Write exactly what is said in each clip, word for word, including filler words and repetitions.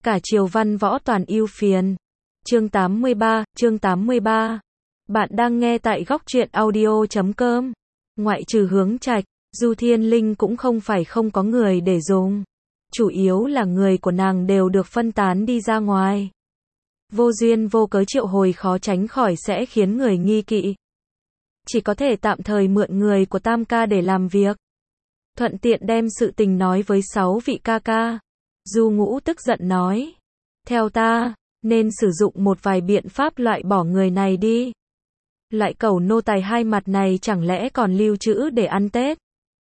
Cả triều văn võ toàn ưu phiền. Chương tám mươi ba, chương tám mươi ba. Bạn đang nghe tại góc truyện audio chấm com. Ngoại trừ Hướng Trạch, Du Thiên Linh cũng không phải không có người để dùng. Chủ yếu là người của nàng đều được phân tán đi ra ngoài. Vô duyên vô cớ triệu hồi khó tránh khỏi sẽ khiến người nghi kỵ. Chỉ có thể tạm thời mượn người của Tam ca để làm việc. Thuận tiện đem sự tình nói với sáu vị ca ca. Du Ngũ tức giận nói. Theo ta, nên sử dụng một vài biện pháp loại bỏ người này đi. Loại cẩu nô tài hai mặt này chẳng lẽ còn lưu trữ để ăn Tết?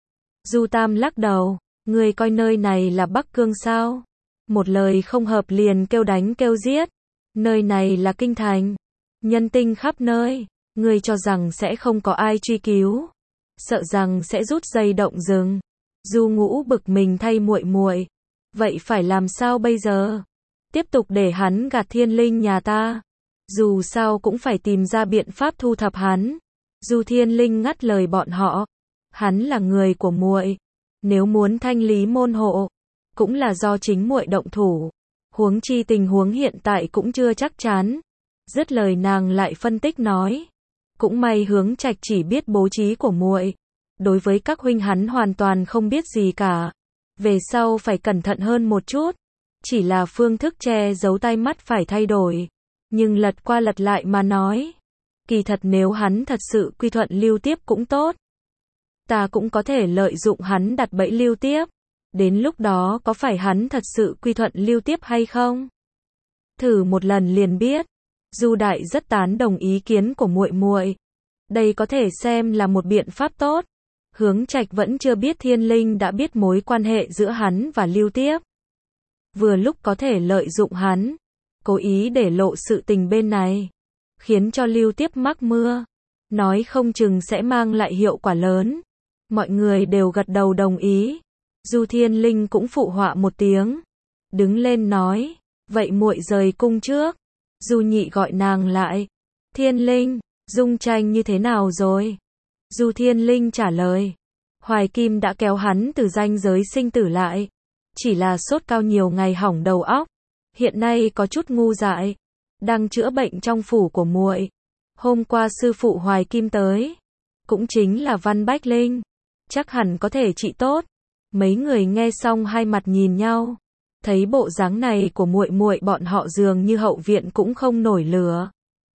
Du Tam lắc đầu. Người coi nơi này là Bắc Cương sao? Một lời không hợp liền kêu đánh kêu giết. Nơi này là kinh thành. Nhân tinh khắp nơi. Người cho rằng sẽ không có ai truy cứu. Sợ rằng sẽ rút dây động rừng. Du Ngũ bực mình thay muội muội. Vậy phải làm sao bây giờ? Tiếp tục để hắn gạt Thiên Linh nhà ta. Dù sao cũng phải tìm ra biện pháp thu thập hắn. Du Thiên Linh ngắt lời bọn họ. Hắn là người của muội. Nếu muốn thanh lý môn hộ, cũng là do chính muội động thủ. Huống chi tình huống hiện tại cũng chưa chắc chắn. Dứt lời nàng lại phân tích nói. Cũng may Hướng Trạch chỉ biết bố trí của muội. Đối với các huynh hắn hoàn toàn không biết gì cả. Về sau phải cẩn thận hơn một chút. Chỉ là phương thức che giấu tai mắt phải thay đổi. Nhưng lật qua lật lại mà nói. Kỳ thật nếu hắn thật sự quy thuận lưu tiếp cũng tốt. Ta cũng có thể lợi dụng hắn đặt bẫy lưu tiếp. Đến lúc đó có phải hắn thật sự quy thuận lưu tiếp hay không? Thử một lần liền biết. Du Đại rất tán đồng ý kiến của muội muội. Đây có thể xem là một biện pháp tốt. Hướng Trạch vẫn chưa biết Thiên Linh đã biết mối quan hệ giữa hắn và lưu tiếp. Vừa lúc có thể lợi dụng hắn. Cố ý để lộ sự tình bên này. Khiến cho lưu tiếp mắc mưa. Nói không chừng sẽ mang lại hiệu quả lớn. Mọi người đều gật đầu đồng ý. Du Thiên Linh cũng phụ họa một tiếng. Đứng lên nói. Vậy muội rời cung trước. Du Nhị gọi nàng lại. Thiên Linh, Dung Tranh như thế nào rồi? Du Thiên Linh trả lời. Hoài Kim đã kéo hắn từ ranh giới sinh tử lại. Chỉ là sốt cao nhiều ngày hỏng đầu óc. Hiện nay có chút ngu dại. Đang chữa bệnh trong phủ của muội. Hôm qua sư phụ Hoài Kim tới. Cũng chính là Văn Bách Linh. Chắc hẳn có thể trị tốt. Mấy người nghe xong hai mặt nhìn nhau. Thấy bộ dáng này của muội muội bọn họ dường như hậu viện cũng không nổi lửa.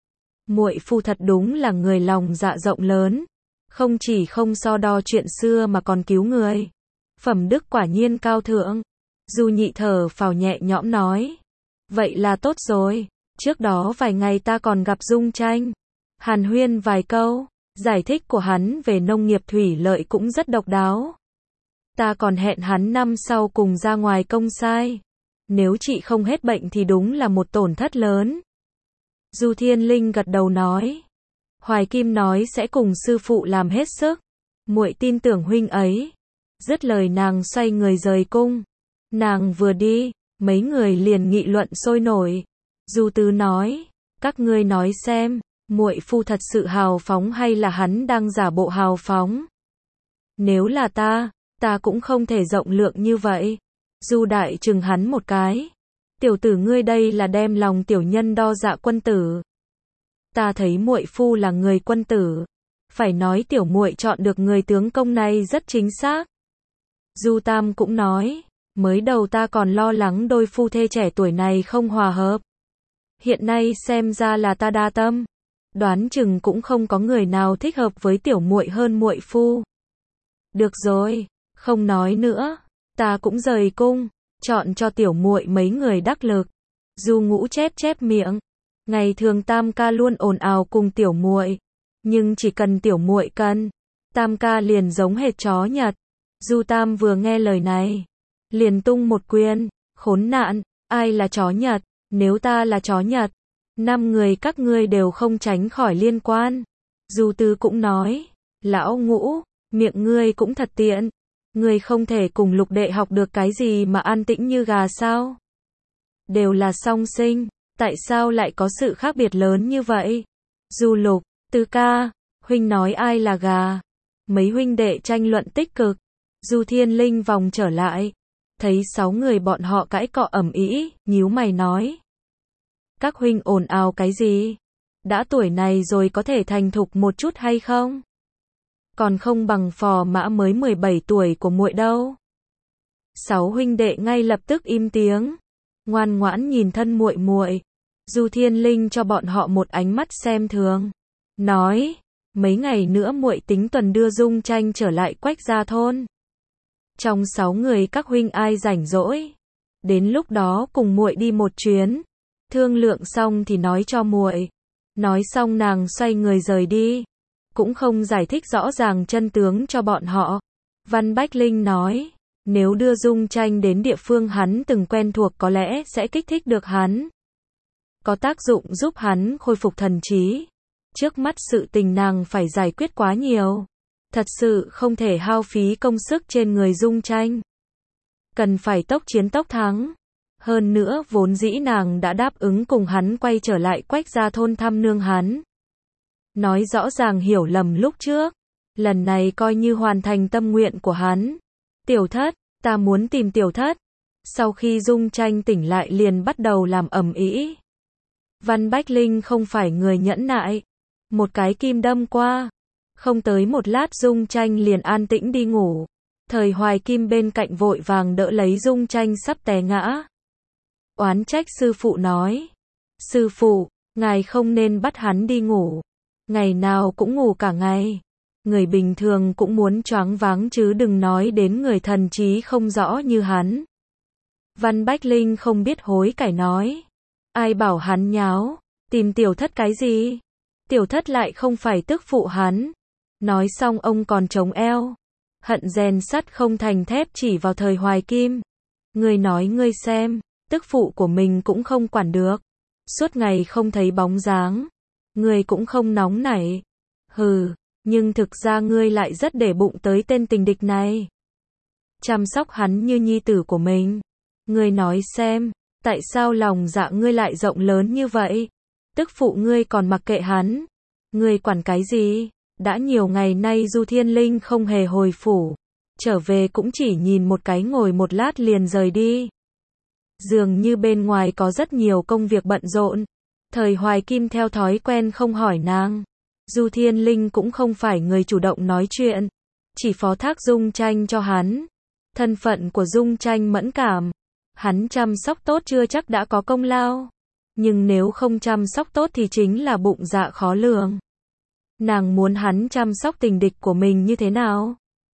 Muội phu thật đúng là người lòng dạ rộng lớn. Không chỉ không so đo chuyện xưa mà còn cứu người. Phẩm đức quả nhiên cao thượng. Du Nhị thở phào nhẹ nhõm nói. Vậy là tốt rồi. Trước đó vài ngày ta còn gặp Dung Tranh. Hàn huyên vài câu. Giải thích của hắn về nông nghiệp thủy lợi cũng rất độc đáo. Ta còn hẹn hắn năm sau cùng ra ngoài công sai. Nếu chị không hết bệnh thì đúng là một tổn thất lớn. Du Thiên Linh gật đầu nói. Hoài Kim nói sẽ cùng sư phụ làm hết sức. Muội tin tưởng huynh ấy. Dứt lời nàng xoay người rời cung. Nàng vừa đi, mấy người liền nghị luận sôi nổi. Du Tứ nói. Các ngươi nói xem, muội phu thật sự hào phóng hay là hắn đang giả bộ hào phóng? Nếu là ta, ta cũng không thể rộng lượng như vậy. Du Đại chừng hắn một cái. Tiểu tử ngươi đây là đem lòng tiểu nhân đo dạ quân tử. Ta thấy muội phu là người quân tử. Phải nói tiểu muội chọn được người tướng công này rất chính xác. Du Tam cũng nói. Mới đầu ta còn lo lắng đôi phu thê trẻ tuổi này không hòa hợp. Hiện nay xem ra là ta đa tâm. Đoán chừng cũng không có người nào thích hợp với tiểu muội hơn muội phu. Được rồi, không nói nữa. Ta cũng rời cung, chọn cho tiểu muội mấy người đắc lực. Du Ngũ chép chép miệng. Ngày thường Tam ca luôn ồn ào cùng tiểu muội, nhưng chỉ cần tiểu muội cần, Tam ca liền giống hệt chó Nhật. Du Tam vừa nghe lời này, liền tung một quyền. Khốn nạn, ai là chó Nhật? Nếu ta là chó Nhật, năm người các ngươi đều không tránh khỏi liên quan. Du Tứ cũng nói. Lão Ngũ, miệng ngươi cũng thật tiện. Ngươi không thể cùng Lục đệ học được cái gì mà an tĩnh như gà sao? Đều là song sinh, tại sao lại có sự khác biệt lớn như vậy? Du Lục, Tứ ca, huynh nói ai là gà? Mấy huynh đệ tranh luận tích cực. Du Thiên Linh vòng trở lại. thấy sáu người bọn họ cãi cọ ầm ĩ, nhíu mày nói. Các huynh ồn ào cái gì? Đã tuổi này rồi có thể thành thục một chút hay không? Còn không bằng Phò Mã mới mười bảy tuổi của muội đâu. Sáu huynh đệ ngay lập tức im tiếng, ngoan ngoãn nhìn thân muội muội. Du Thiên Linh cho bọn họ một ánh mắt xem thường, nói, mấy ngày nữa muội tính tuần đưa Dung Tranh trở lại Quách gia thôn. Trong sáu người các huynh ai rảnh rỗi, đến lúc đó cùng muội đi một chuyến, thương lượng xong thì nói cho muội. Nói xong nàng xoay người rời đi, cũng không giải thích rõ ràng chân tướng cho bọn họ. Văn Bách Linh nói, nếu đưa Dung Tranh đến địa phương hắn từng quen thuộc có lẽ sẽ kích thích được hắn, có tác dụng giúp hắn khôi phục thần trí. Trước mắt sự tình nàng phải giải quyết quá nhiều, thật sự không thể hao phí công sức trên người Dung Tranh. Cần phải tốc chiến tốc thắng. Hơn nữa vốn dĩ nàng đã đáp ứng cùng hắn quay trở lại Quách gia thôn thăm nương hắn. Nói rõ ràng hiểu lầm lúc trước, lần này coi như hoàn thành tâm nguyện của hắn. Tiểu thất, ta muốn tìm tiểu thất. Sau khi Dung Tranh tỉnh lại liền bắt đầu làm ầm ĩ. Văn Bách Linh không phải người nhẫn nại, một cái kim đâm qua, không tới một lát Dung Tranh liền an tĩnh đi ngủ. Thời Hoài Kim bên cạnh vội vàng đỡ lấy Dung Tranh sắp té ngã. Oán trách sư phụ nói, sư phụ, ngài không nên bắt hắn đi ngủ, ngày nào cũng ngủ cả ngày. Người bình thường cũng muốn choáng váng chứ đừng nói đến người thần trí không rõ như hắn. Văn Bách Linh không biết hối cải nói, ai bảo hắn nháo, tìm tiểu thất cái gì? Tiểu thất lại không phải tức phụ hắn. Nói xong ông còn chống eo, hận rèn sắt không thành thép chỉ vào Thời Hoài Kim. Ngươi nói ngươi xem, tức phụ của mình cũng không quản được, suốt ngày không thấy bóng dáng, ngươi cũng không nóng nảy. Hừ, nhưng thực ra ngươi lại rất để bụng tới tên tình địch này, chăm sóc hắn như nhi tử của mình. Ngươi nói xem, tại sao lòng dạ ngươi lại rộng lớn như vậy? Tức phụ ngươi còn mặc kệ hắn, ngươi quản cái gì? Đã nhiều ngày nay Du Thiên Linh không hề hồi phủ, trở về cũng chỉ nhìn một cái ngồi một lát liền rời đi. Dường như bên ngoài có rất nhiều công việc bận rộn. Thời Hoài Kim theo thói quen không hỏi nàng. Du Thiên Linh cũng không phải người chủ động nói chuyện, chỉ phó thác Dung Tranh cho hắn. Thân phận của Dung Tranh mẫn cảm, hắn chăm sóc tốt chưa chắc đã có công lao, nhưng nếu không chăm sóc tốt thì chính là bụng dạ khó lường. Nàng muốn hắn chăm sóc tình địch của mình như thế nào?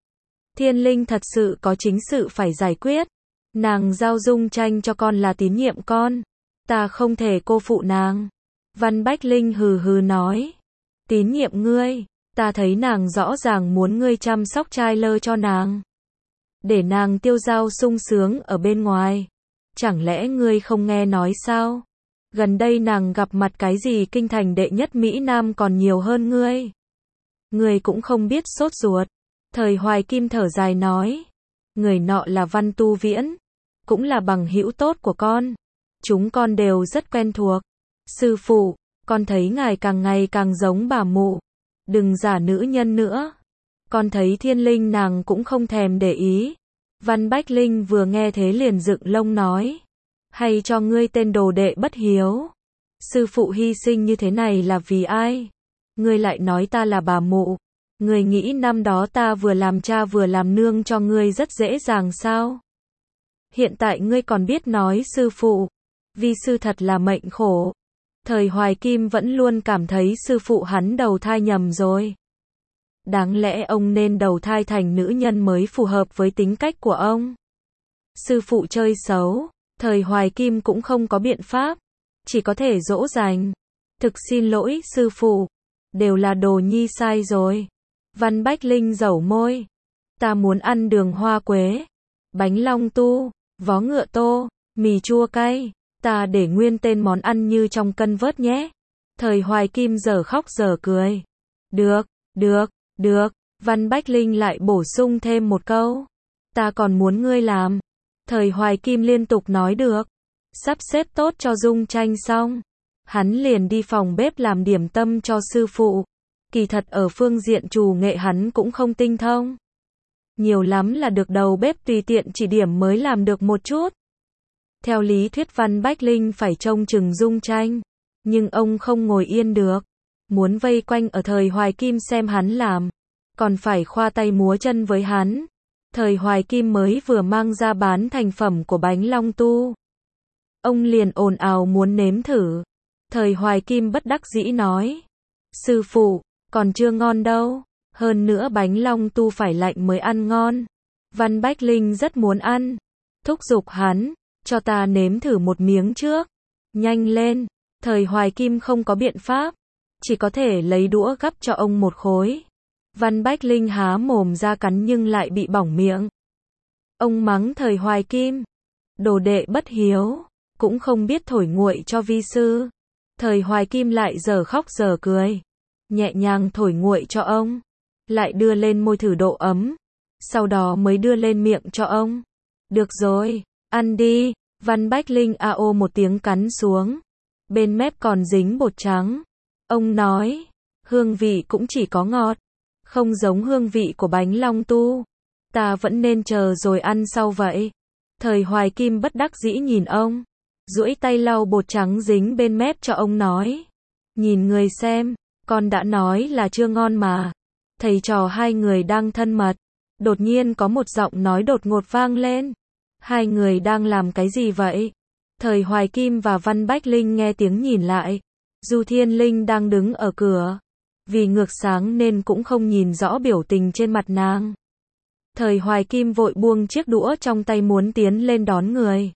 Thiên Linh thật sự có chính sự phải giải quyết. Nàng giao Dung Tranh cho con là tín nhiệm con, ta không thể cô phụ nàng. Văn Bách Linh hừ hừ nói, tín nhiệm ngươi, ta thấy nàng rõ ràng muốn ngươi chăm sóc trai lơ cho nàng, để nàng tiêu dao sung sướng ở bên ngoài. Chẳng lẽ ngươi không nghe nói sao? Gần đây nàng gặp mặt cái gì kinh thành đệ nhất Mỹ Nam còn nhiều hơn ngươi. Ngươi cũng không biết sốt ruột. Thời Hoài Kim thở dài nói, người nọ là Văn Tu Viễn, cũng là bằng hữu tốt của con. Chúng con đều rất quen thuộc. Sư phụ, con thấy ngài càng ngày càng giống bà mụ. Đừng giả nữ nhân nữa. Con thấy Thiên Linh nàng cũng không thèm để ý. Văn Bách Linh vừa nghe thế liền dựng lông nói, hay cho ngươi tên đồ đệ bất hiếu. Sư phụ hy sinh như thế này là vì ai? Ngươi lại nói ta là bà mụ. Ngươi nghĩ năm đó ta vừa làm cha vừa làm nương cho ngươi rất dễ dàng sao? Hiện tại ngươi còn biết nói sư phụ. Vi sư thật là mệnh khổ. Thời Hoài Kim vẫn luôn cảm thấy sư phụ hắn đầu thai nhầm rồi. Đáng lẽ ông nên đầu thai thành nữ nhân mới phù hợp với tính cách của ông. Sư phụ chơi xấu, Thời Hoài Kim cũng không có biện pháp, chỉ có thể dỗ dành. Thực xin lỗi sư phụ, đều là đồ nhi sai rồi. Văn Bách Linh dẩu môi, ta muốn ăn đường hoa quế, bánh long tu, vó ngựa tô, mì chua cay, ta để nguyên tên món ăn như trong cân vớt nhé. Thời Hoài Kim giờ khóc giờ cười. Được, được, được. Văn Bách Linh lại bổ sung thêm một câu, ta còn muốn ngươi làm. Thời Hoài Kim liên tục nói được. Sắp xếp tốt cho Dung Tranh xong, hắn liền đi phòng bếp làm điểm tâm cho sư phụ. Kỳ thật ở phương diện trù nghệ hắn cũng không tinh thông. nhiều lắm là được đầu bếp tùy tiện chỉ điểm mới làm được một chút. Theo lý thuyết Văn Bách Linh phải trông chừng Dung Tranh, nhưng ông không ngồi yên được, muốn vây quanh ở Thời Hoài Kim xem hắn làm, còn phải khoa tay múa chân với hắn. Thời Hoài Kim mới vừa mang ra bán thành phẩm của bánh long tu, ông liền ồn ào muốn nếm thử. Thời Hoài Kim bất đắc dĩ nói, sư phụ, còn chưa ngon đâu, hơn nữa bánh long tu phải lạnh mới ăn ngon. Văn Bách Linh rất muốn ăn, thúc giục hắn, cho ta nếm thử một miếng trước, nhanh lên. Thời Hoài Kim không có biện pháp, chỉ có thể lấy đũa gắp cho ông một khối. Văn Bách Linh há mồm ra cắn nhưng lại bị bỏng miệng. Ông mắng Thời Hoài Kim, đồ đệ bất hiếu, cũng không biết thổi nguội cho vi sư. Thời Hoài Kim lại giờ khóc giờ cười, nhẹ nhàng thổi nguội cho ông, lại đưa lên môi thử độ ấm, sau đó mới đưa lên miệng cho ông. Được rồi, ăn đi. Văn Bách Linh a ô một tiếng cắn xuống, bên mép còn dính bột trắng. Ông nói, hương vị cũng chỉ có ngọt, không giống hương vị của bánh long tu, ta vẫn nên chờ rồi ăn sau vậy. Thời Hoài Kim bất đắc dĩ nhìn ông, duỗi tay lau bột trắng dính bên mép cho ông nói, nhìn người xem, con đã nói là chưa ngon mà. Thầy trò hai người đang thân mật, đột nhiên có một giọng nói đột ngột vang lên. Hai người đang làm cái gì vậy? Thời Hoài Kim và Văn Bách Linh nghe tiếng nhìn lại. Du Thiên Linh đang đứng ở cửa, vì ngược sáng nên cũng không nhìn rõ biểu tình trên mặt nàng. Thời Hoài Kim vội buông chiếc đũa trong tay muốn tiến lên đón người.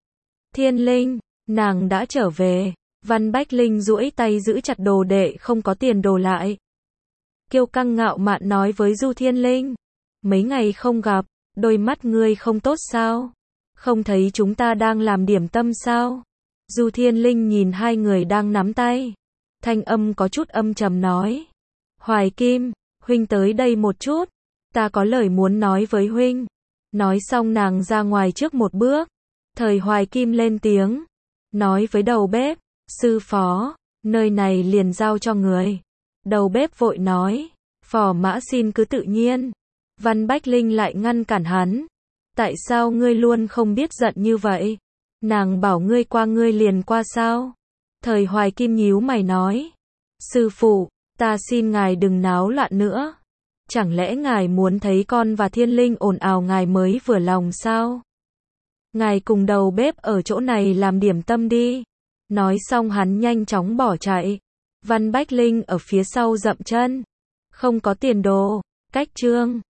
Thiên Linh, nàng đã trở về. Văn Bách Linh duỗi tay giữ chặt đồ đệ không có tiền đồ lại. Kiêu căng ngạo mạn nói với Du Thiên Linh, mấy ngày không gặp, đôi mắt ngươi không tốt sao? Không thấy chúng ta đang làm điểm tâm sao? Du Thiên Linh nhìn hai người đang nắm tay, thanh âm có chút âm trầm nói, Hoài Kim, huynh tới đây một chút, ta có lời muốn nói với huynh. Nói xong nàng ra ngoài trước một bước. Thời Hoài Kim lên tiếng, nói với đầu bếp, sư phó, nơi này liền giao cho người. Đầu bếp vội nói, phò mã xin cứ tự nhiên. Văn Bách Linh lại ngăn cản hắn, tại sao ngươi luôn không biết giận như vậy? Nàng bảo ngươi qua ngươi liền qua sao? Thời Hoài Kim nhíu mày nói, sư phụ, ta xin ngài đừng náo loạn nữa. Chẳng lẽ ngài muốn thấy con và Thiên Linh ồn ào ngài mới vừa lòng sao? Ngài cùng đầu bếp ở chỗ này làm điểm tâm đi. Nói xong hắn nhanh chóng bỏ chạy. Văn Bách Linh ở phía sau dậm chân. Không có tiền đồ. Cách chương